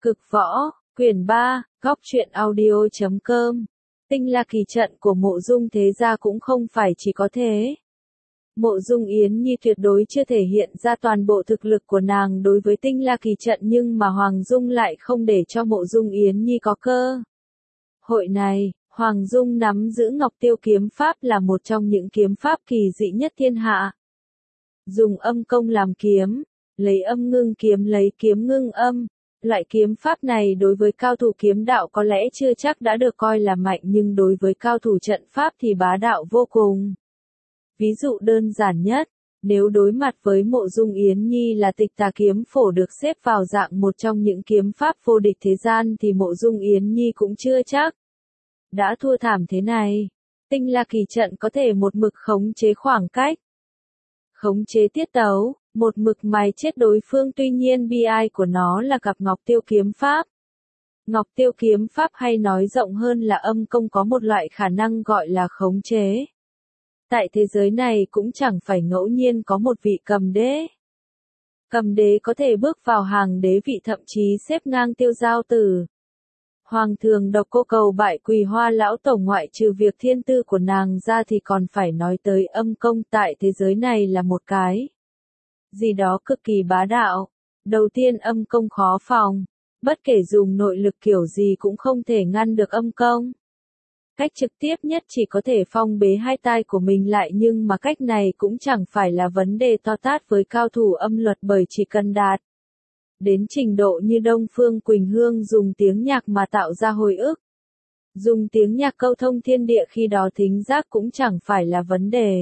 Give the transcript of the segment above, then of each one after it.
Cực võ, quyển 3, góc truyện audio.com. Tinh La Kỳ trận của Mộ Dung thế gia cũng không phải chỉ có thế. Mộ Dung Yến Nhi tuyệt đối chưa thể hiện ra toàn bộ thực lực của nàng đối với Tinh La Kỳ trận, nhưng mà Hoàng Dung lại không để cho Mộ Dung Yến Nhi có cơ hội này. Hoàng Dung nắm giữ Ngọc Tiêu kiếm pháp là một trong những kiếm pháp kỳ dị nhất thiên hạ. Dùng âm công làm kiếm, lấy âm ngưng kiếm, lấy kiếm ngưng âm. Loại kiếm pháp này đối với cao thủ kiếm đạo có lẽ chưa chắc đã được coi là mạnh, nhưng đối với cao thủ trận pháp thì bá đạo vô cùng. Ví dụ đơn giản nhất, nếu đối mặt với Mộ Dung Yến Nhi là Tịch Tà kiếm phổ được xếp vào dạng một trong những kiếm pháp vô địch thế gian thì Mộ Dung Yến Nhi cũng chưa chắc đã thua thảm thế này. Tinh La Kỳ trận có thể một mực khống chế khoảng cách, khống chế tiết tấu, một mực mài chết đối phương, tuy nhiên bi ai của nó là gặp Ngọc Tiêu kiếm pháp. Ngọc Tiêu kiếm pháp hay nói rộng hơn là âm công có một loại khả năng gọi là khống chế. Tại thế giới này cũng chẳng phải ngẫu nhiên có một vị cầm đế. Cầm đế có thể bước vào hàng đế vị, thậm chí xếp ngang Tiêu Giao Tử. Hoàng thường Độc Cô cầu bại Quỳ Hoa lão tổ, ngoại trừ việc thiên tư của nàng ra thì còn phải nói tới âm công. Tại thế giới này là một cái gì đó cực kỳ bá đạo. Đầu tiên, âm công khó phòng, bất kể dùng nội lực kiểu gì cũng không thể ngăn được âm công. Cách trực tiếp nhất chỉ có thể phong bế hai tai của mình lại, nhưng mà cách này cũng chẳng phải là vấn đề to tát với cao thủ âm luật, bởi chỉ cần đạt đến trình độ như Đông Phương Quỳnh Hương dùng tiếng nhạc mà tạo ra hồi ức, dùng tiếng nhạc câu thông thiên địa, khi đó thính giác cũng chẳng phải là vấn đề.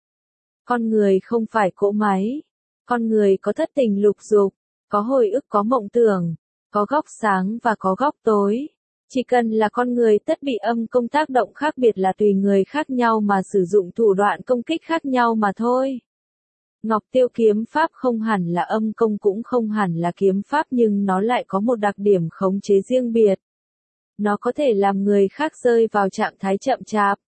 Con người không phải cỗ máy. Con người có thất tình lục dục, có hồi ức, có mộng tưởng, có góc sáng và có góc tối. Chỉ cần là con người tất bị âm công tác động, khác biệt là tùy người khác nhau mà sử dụng thủ đoạn công kích khác nhau mà thôi. Ngọc Tiêu kiếm pháp không hẳn là âm công, cũng không hẳn là kiếm pháp, nhưng nó lại có một đặc điểm khống chế riêng biệt. Nó có thể làm người khác rơi vào trạng thái chậm chạp,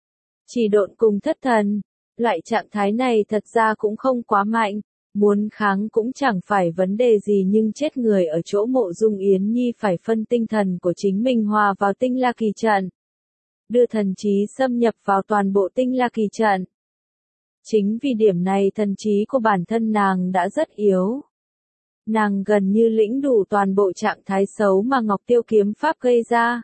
chỉ độn cùng thất thần. Loại trạng thái này thật ra cũng không quá mạnh, muốn kháng cũng chẳng phải vấn đề gì, nhưng chết người ở chỗ Mộ Dung Yến Nhi phải phân tinh thần của chính mình hòa vào Tinh La Kỳ trận, đưa thần trí xâm nhập vào toàn bộ Tinh La Kỳ trận. Chính vì điểm này thần trí của bản thân nàng đã rất yếu. Nàng gần như lĩnh đủ toàn bộ trạng thái xấu mà Ngọc Tiêu kiếm pháp gây ra.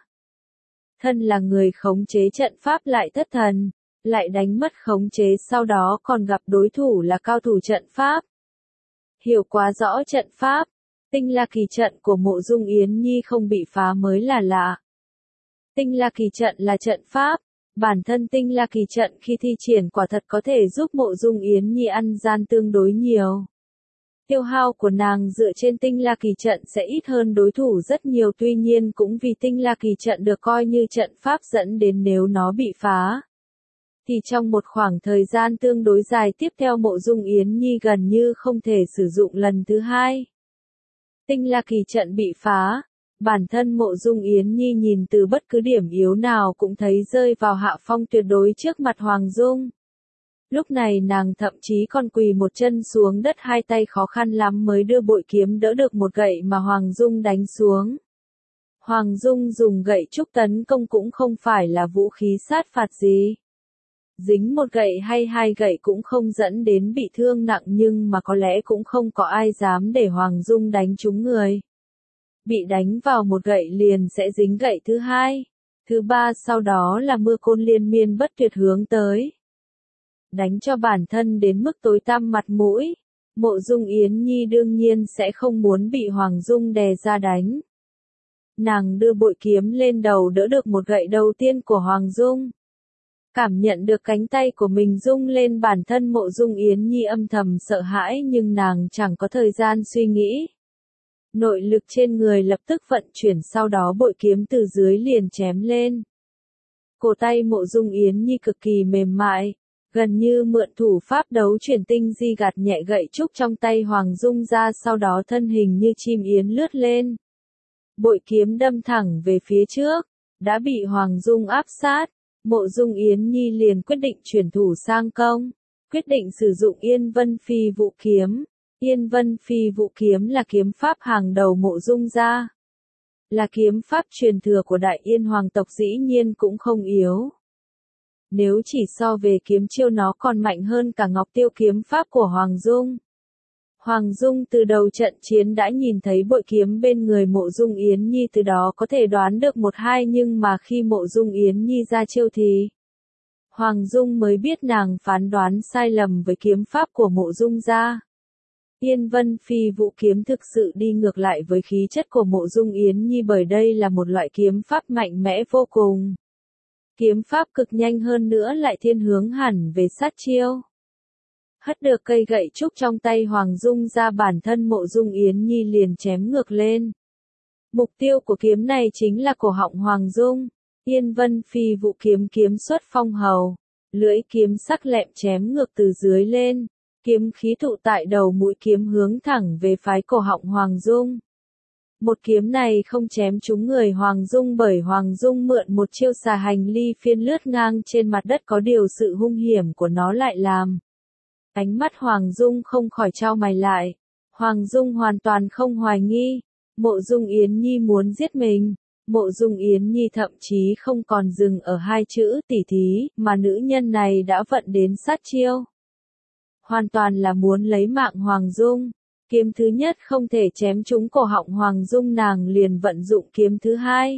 Thân là người khống chế trận pháp lại thất thần, lại đánh mất khống chế, sau đó còn gặp đối thủ là cao thủ trận pháp. Hiểu quá rõ trận pháp, Tinh La Kỳ trận của Mộ Dung Yến Nhi không bị phá mới là lạ. Tinh La Kỳ trận là trận pháp, bản thân Tinh La Kỳ trận khi thi triển quả thật có thể giúp Mộ Dung Yến Nhi ăn gian tương đối nhiều. Tiêu hao của nàng dựa trên Tinh La Kỳ trận sẽ ít hơn đối thủ rất nhiều, tuy nhiên cũng vì Tinh La Kỳ trận được coi như trận pháp dẫn đến nếu nó bị phá, thì trong một khoảng thời gian tương đối dài tiếp theo Mộ Dung Yến Nhi gần như không thể sử dụng lần thứ hai. Tinh La Kỳ trận bị phá, bản thân Mộ Dung Yến Nhi nhìn từ bất cứ điểm yếu nào cũng thấy rơi vào hạ phong tuyệt đối trước mặt Hoàng Dung. Lúc này nàng thậm chí còn quỳ một chân xuống đất, hai tay khó khăn lắm mới đưa bội kiếm đỡ được một gậy mà Hoàng Dung đánh xuống. Hoàng Dung dùng gậy trúc tấn công cũng không phải là vũ khí sát phạt gì. Dính một gậy hay hai gậy cũng không dẫn đến bị thương nặng, nhưng mà có lẽ cũng không có ai dám để Hoàng Dung đánh trúng người. Bị đánh vào một gậy liền sẽ dính gậy thứ hai, thứ ba, sau đó là mưa côn liên miên bất tuyệt hướng tới. Đánh cho bản thân đến mức tối tăm mặt mũi. Mộ Dung Yến Nhi đương nhiên sẽ không muốn bị Hoàng Dung đè ra đánh. Nàng đưa bội kiếm lên đầu đỡ được một gậy đầu tiên của Hoàng Dung. Cảm nhận được cánh tay của mình rung lên, bản thân Mộ Dung Yến Nhi âm thầm sợ hãi, nhưng nàng chẳng có thời gian suy nghĩ. Nội lực trên người lập tức vận chuyển, sau đó bội kiếm từ dưới liền chém lên. Cổ tay Mộ Dung Yến Nhi cực kỳ mềm mại, gần như mượn thủ pháp đấu chuyển tinh di gạt nhẹ gậy trúc trong tay Hoàng Dung ra, sau đó thân hình như chim yến lướt lên. Bội kiếm đâm thẳng về phía trước, đã bị Hoàng Dung áp sát. Mộ Dung Yến Nhi liền quyết định chuyển thủ sang công, quyết định sử dụng Yên Vân Phi Vũ kiếm. Yên Vân Phi Vũ kiếm là kiếm pháp hàng đầu Mộ Dung gia. là kiếm pháp truyền thừa của Đại Yên hoàng tộc dĩ nhiên cũng không yếu. Nếu chỉ so về kiếm chiêu nó còn mạnh hơn cả Ngọc Tiêu kiếm pháp của Hoàng Dung. Hoàng Dung từ đầu trận chiến đã nhìn thấy bội kiếm bên người Mộ Dung Yến Nhi, từ đó có thể đoán được một hai, nhưng mà khi Mộ Dung Yến Nhi ra chiêu thì Hoàng Dung mới biết nàng phán đoán sai lầm với kiếm pháp của Mộ Dung gia. Yên Vân Phi Vũ kiếm thực sự đi ngược lại với khí chất của Mộ Dung Yến Nhi, bởi đây là một loại kiếm pháp mạnh mẽ vô cùng. Kiếm pháp cực nhanh hơn nữa lại thiên hướng hẳn về sát chiêu. Hất được cây gậy trúc trong tay Hoàng Dung ra, bản thân Mộ Dung Yến Nhi liền chém ngược lên. Mục tiêu của kiếm này chính là cổ họng Hoàng Dung. Yên Vân Phi Vũ kiếm kiếm xuất phong hầu, lưỡi kiếm sắc lẹm chém ngược từ dưới lên, kiếm khí tụ tại đầu mũi kiếm hướng thẳng về phái cổ họng Hoàng Dung. Một kiếm này không chém trúng người Hoàng Dung, bởi Hoàng Dung mượn một chiêu xà hành ly phiên lướt ngang trên mặt đất, có điều sự hung hiểm của nó lại làm ánh mắt Hoàng Dung không khỏi chau mày lại. Hoàng Dung hoàn toàn không hoài nghi Mộ Dung Yến Nhi muốn giết mình. Mộ Dung Yến Nhi thậm chí không còn dừng ở hai chữ tỉ thí, mà nữ nhân này đã vận đến sát chiêu. Hoàn toàn là muốn lấy mạng Hoàng Dung. Kiếm thứ nhất không thể chém trúng cổ họng Hoàng Dung, nàng liền vận dụng kiếm thứ hai.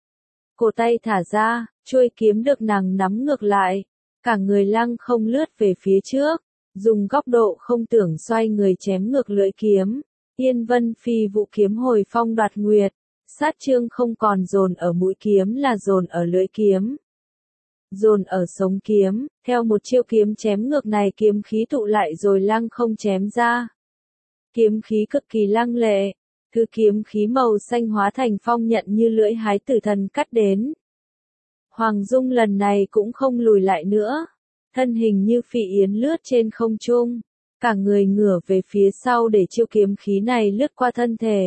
Cổ tay thả ra, chuôi kiếm được nàng nắm ngược lại, cả người lăng không lướt về phía trước, dùng góc độ không tưởng xoay người chém ngược lưỡi kiếm. Yên Vân Phi Vũ kiếm hồi phong đoạt nguyệt, sát chương không còn dồn ở mũi kiếm là dồn ở lưỡi kiếm, dồn ở sống kiếm. Theo một chiêu kiếm chém ngược này, kiếm khí tụ lại rồi lăng không chém ra. Kiếm khí cực kỳ lăng lệ, thứ kiếm khí màu xanh hóa thành phong nhận như lưỡi hái tử thần cắt đến. Hoàng Dung lần này cũng không lùi lại nữa, thân hình như phi yến lướt trên không trung, cả người ngửa về phía sau để chiêu kiếm khí này lướt qua thân thể.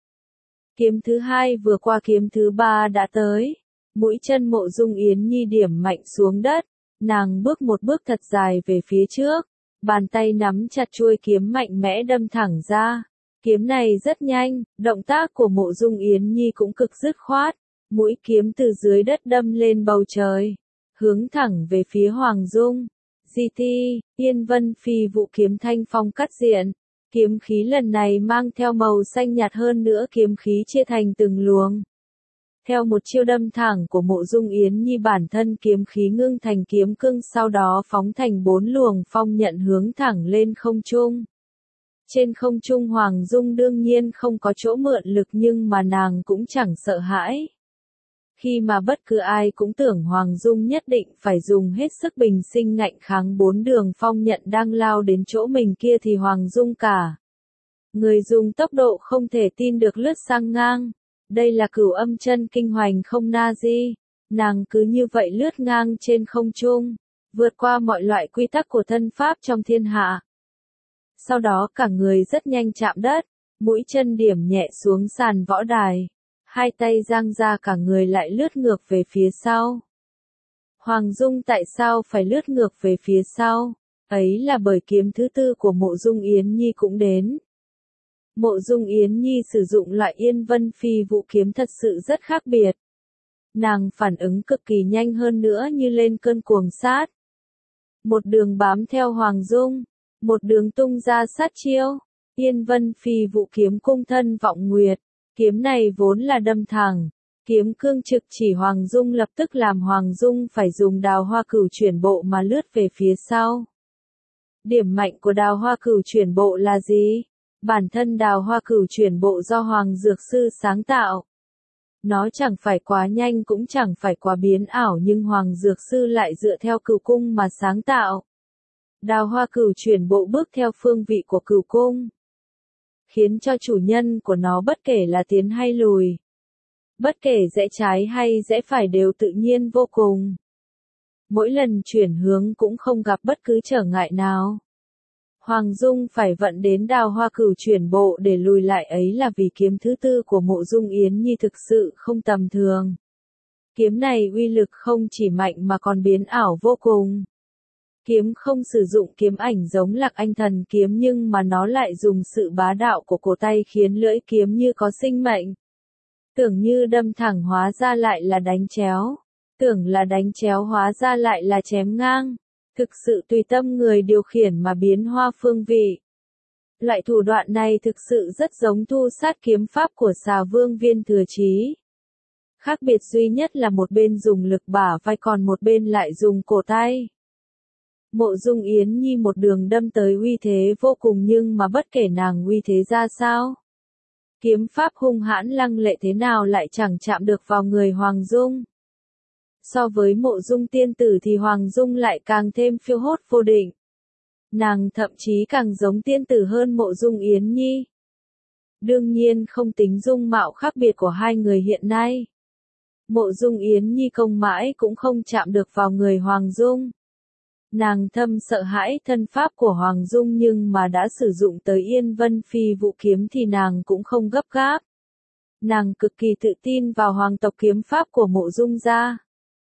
Kiếm thứ hai vừa qua, kiếm thứ ba đã tới. Mũi chân Mộ Dung Yến Nhi điểm mạnh xuống đất, nàng bước một bước thật dài về phía trước, bàn tay nắm chặt chuôi kiếm mạnh mẽ đâm thẳng ra. Kiếm này rất nhanh, động tác của Mộ Dung Yến Nhi cũng cực dứt khoát, mũi kiếm từ dưới đất đâm lên bầu trời, hướng thẳng về phía Hoàng Dung. GT, Yên Vân Phi Vũ kiếm thanh phong cắt diện. Kiếm khí lần này mang theo màu xanh nhạt, hơn nữa kiếm khí chia thành từng luồng. Theo một chiêu đâm thẳng của Mộ Dung Yến Nhi, bản thân kiếm khí ngưng thành kiếm cương, sau đó phóng thành 4 luồng phong nhận hướng thẳng lên không trung. Trên không trung Hoàng Dung đương nhiên không có chỗ mượn lực, nhưng mà nàng cũng chẳng sợ hãi. Khi mà bất cứ ai cũng tưởng Hoàng Dung nhất định phải dùng hết sức bình sinh ngạnh kháng 4 đường phong nhận đang lao đến chỗ mình kia, thì Hoàng Dung cả người dùng tốc độ không thể tin được lướt sang ngang. Đây là Cửu Âm chân kinh hoành không na di. Nàng cứ như vậy lướt ngang trên không trung, vượt qua mọi loại quy tắc của thân pháp trong thiên hạ. Sau đó cả người rất nhanh chạm đất, mũi chân điểm nhẹ xuống sàn võ đài. Hai tay giang ra, cả người lại lướt ngược về phía sau. Hoàng Dung tại sao phải lướt ngược về phía sau? Ấy là bởi kiếm thứ tư của Mộ Dung Yến Nhi cũng đến. Mộ Dung Yến Nhi sử dụng loại Yên Vân Phi Vũ kiếm thật sự rất khác biệt. Nàng phản ứng cực kỳ nhanh, hơn nữa như lên cơn cuồng sát. Một đường bám theo Hoàng Dung, một đường tung ra sát chiêu. Yên Vân Phi Vũ kiếm cung thân vọng nguyệt. Kiếm này vốn là đâm thẳng, kiếm cương trực chỉ Hoàng Dung, lập tức làm Hoàng Dung phải dùng Đào Hoa Cửu chuyển bộ mà lướt về phía sau. Điểm mạnh của Đào Hoa Cửu chuyển bộ là gì? Bản thân Đào Hoa Cửu chuyển bộ do Hoàng Dược Sư sáng tạo. Nó chẳng phải quá nhanh cũng chẳng phải quá biến ảo, nhưng Hoàng Dược Sư lại dựa theo cửu cung mà sáng tạo. Đào Hoa Cửu chuyển bộ bước theo phương vị của cửu cung, khiến cho chủ nhân của nó bất kể là tiến hay lùi, bất kể rẽ trái hay rẽ phải đều tự nhiên vô cùng. Mỗi lần chuyển hướng cũng không gặp bất cứ trở ngại nào. Hoàng Dung phải vận đến Đào Hoa Cửu chuyển bộ để lùi lại, ấy là vì kiếm thứ tư của Mộ Dung Yến Nhi thực sự không tầm thường. Kiếm này uy lực không chỉ mạnh mà còn biến ảo vô cùng. Kiếm không sử dụng kiếm ảnh giống Lạc Anh thần kiếm, nhưng mà nó lại dùng sự bá đạo của cổ tay khiến lưỡi kiếm như có sinh mệnh. Tưởng như đâm thẳng hóa ra lại là đánh chéo. Tưởng là đánh chéo hóa ra lại là chém ngang. Thực sự tùy tâm người điều khiển mà biến hoa phương vị. Loại thủ đoạn này thực sự rất giống thu sát kiếm pháp của Xà Vương Viên Thừa Chí. Khác biệt duy nhất là một bên dùng lực bả vai còn một bên lại dùng cổ tay. Mộ Dung Yến Nhi một đường đâm tới uy thế vô cùng nhưng mà bất kể nàng uy thế ra sao. Kiếm pháp hung hãn lăng lệ thế nào lại chẳng chạm được vào người Hoàng Dung. So với Mộ Dung tiên tử thì Hoàng Dung lại càng thêm phiêu hốt vô định. Nàng thậm chí càng giống tiên tử hơn Mộ Dung Yến Nhi. Đương nhiên không tính dung mạo khác biệt của hai người hiện nay. Mộ Dung Yến Nhi công mãi cũng không chạm được vào người Hoàng Dung. Nàng thâm sợ hãi thân pháp của Hoàng Dung nhưng mà đã sử dụng tới Yên Vân Phi Vũ kiếm thì nàng cũng không gấp gáp. Nàng cực kỳ tự tin vào hoàng tộc kiếm pháp của Mộ Dung gia.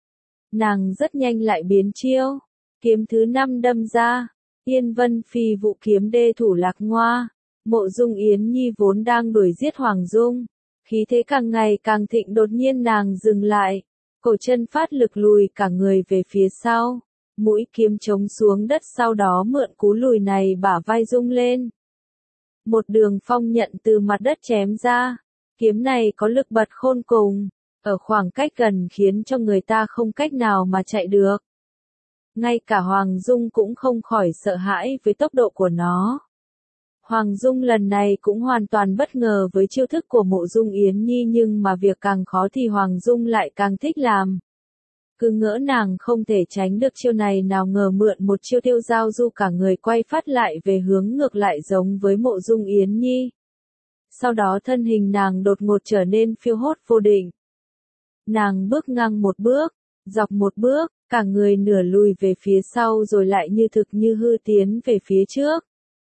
Nàng rất nhanh lại biến chiêu. Kiếm thứ 5 đâm ra. Yên Vân Phi Vũ kiếm đê thủ lạc ngoa. Mộ Dung Yến Nhi vốn đang đuổi giết Hoàng Dung. Khí thế càng ngày càng thịnh đột nhiên nàng dừng lại. Cổ chân phát lực lùi cả người về phía sau. Mũi kiếm chống xuống đất sau đó mượn cú lùi này bả vai rung lên. Một đường phong nhận từ mặt đất chém ra. Kiếm này có lực bật khôn cùng. Ở khoảng cách gần khiến cho người ta không cách nào mà chạy được. Ngay cả Hoàng Dung cũng không khỏi sợ hãi với tốc độ của nó. Hoàng Dung lần này cũng hoàn toàn bất ngờ với chiêu thức của Mộ Dung Yến Nhi nhưng mà việc càng khó thì Hoàng Dung lại càng thích làm. Cứ ngỡ nàng không thể tránh được chiêu này nào ngờ mượn một chiêu tiêu giao du cả người quay phát lại về hướng ngược lại giống với Mộ Dung Yến Nhi. Sau đó thân hình nàng đột ngột trở nên phiêu hốt vô định. Nàng bước ngang một bước, dọc một bước, cả người nửa lùi về phía sau rồi lại như thực như hư tiến về phía trước.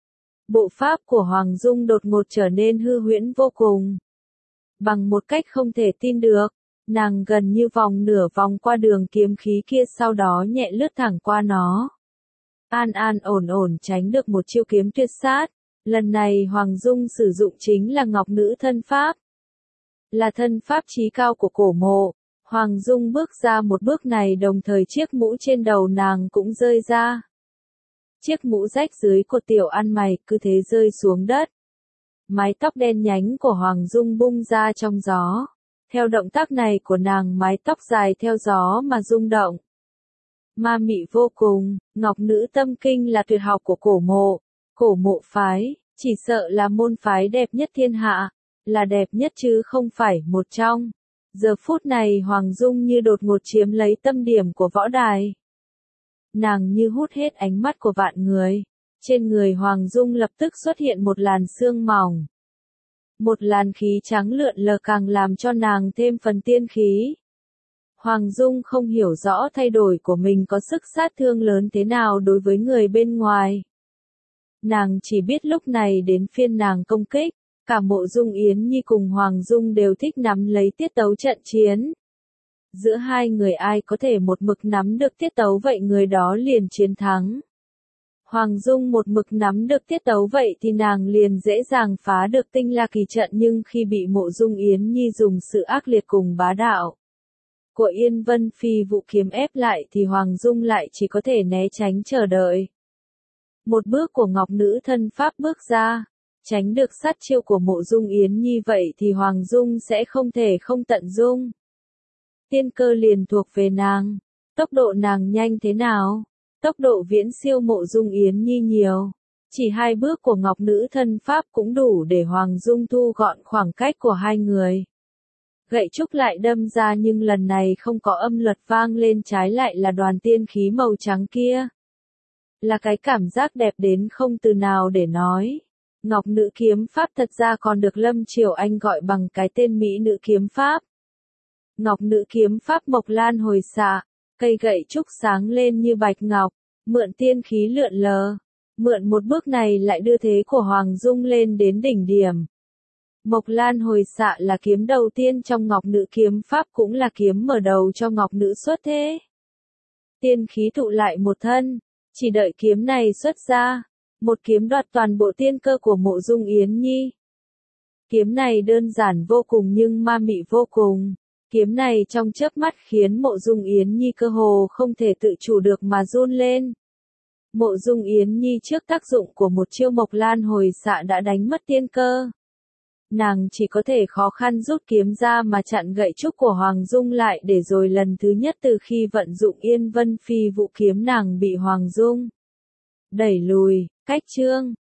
Bộ pháp của Hoàng Dung đột ngột trở nên hư huyễn vô cùng. Bằng một cách không thể tin được, nàng gần như vòng nửa vòng qua đường kiếm khí kia sau đó nhẹ lướt thẳng qua nó. An an ổn ổn tránh được một chiêu kiếm tuyệt sát. Lần này Hoàng Dung sử dụng chính là Ngọc Nữ thân pháp. Là thân pháp chí cao của cổ mộ. Hoàng Dung bước ra một bước này đồng thời chiếc mũ trên đầu nàng cũng rơi ra. Chiếc mũ rách dưới của tiểu ăn mày cứ thế rơi xuống đất. Mái tóc đen nhánh của Hoàng Dung bung ra trong gió. Theo động tác này của nàng mái tóc dài theo gió mà rung động. Ma mị vô cùng, Ngọc Nữ tâm kinh là tuyệt học của cổ mộ. Cổ mộ phái, chỉ sợ là môn phái đẹp nhất thiên hạ. Là đẹp nhất chứ không phải một trong. Giờ phút này Hoàng Dung như đột ngột chiếm lấy tâm điểm của võ đài. Nàng như hút hết ánh mắt của vạn người. Trên người Hoàng Dung lập tức xuất hiện một làn sương mỏng. Một làn khí trắng lượn lờ càng làm cho nàng thêm phần tiên khí. Hoàng Dung không hiểu rõ thay đổi của mình có sức sát thương lớn thế nào đối với người bên ngoài. Nàng chỉ biết lúc này đến phiên nàng công kích. Cả Mộ Dung Yến Nhi cùng Hoàng Dung đều thích nắm lấy tiết tấu trận chiến. Giữa hai người ai có thể một mực nắm được tiết tấu vậy người đó liền chiến thắng. Hoàng Dung một mực nắm được tiết tấu vậy thì nàng liền dễ dàng phá được Tinh La Kỳ trận nhưng khi bị Mộ Dung Yến Nhi dùng sự ác liệt cùng bá đạo của Yên Vân Phi Vũ kiếm ép lại thì Hoàng Dung lại chỉ có thể né tránh chờ đợi. Một bước của Ngọc Nữ thân pháp bước ra. Tránh được sát chiêu của Mộ Dung Yến Nhi vậy thì Hoàng Dung sẽ không thể không tận dung. Tiên cơ liền thuộc về nàng. Tốc độ nàng nhanh thế nào? Tốc độ viễn siêu Mộ Dung Yến Nhi nhiều. Chỉ 2 bước của Ngọc Nữ thân pháp cũng đủ để Hoàng Dung thu gọn khoảng cách của hai người. Gậy trúc lại đâm ra nhưng lần này không có âm luật vang lên trái lại là đoàn tiên khí màu trắng kia. Là cái cảm giác đẹp đến không từ nào để nói. Ngọc Nữ kiếm pháp thật ra còn được Lâm Triều Anh gọi bằng cái tên Mỹ Nữ kiếm pháp. Ngọc Nữ kiếm pháp mộc lan hồi xạ, cây gậy trúc sáng lên như bạch ngọc, mượn tiên khí lượn lờ. Mượn một bước này lại đưa thế của Hoàng Dung lên đến đỉnh điểm. Mộc lan hồi xạ là kiếm đầu tiên trong Ngọc Nữ kiếm pháp cũng là kiếm mở đầu cho Ngọc Nữ xuất thế. Tiên khí tụ lại một thân, chỉ đợi kiếm này xuất ra. Một kiếm đoạt toàn bộ tiên cơ của Mộ Dung Yến Nhi. Kiếm này đơn giản vô cùng nhưng ma mị vô cùng. Kiếm này trong chớp mắt khiến Mộ Dung Yến Nhi cơ hồ không thể tự chủ được mà run lên. Mộ Dung Yến Nhi trước tác dụng của một chiêu Mộc Lan hồi xạ đã đánh mất tiên cơ. Nàng chỉ có thể khó khăn rút kiếm ra mà chặn gậy trúc của Hoàng Dung lại để rồi lần thứ nhất từ khi vận dụng Yên Vân Phi Vũ kiếm nàng bị Hoàng Dung đẩy lùi. Cách chương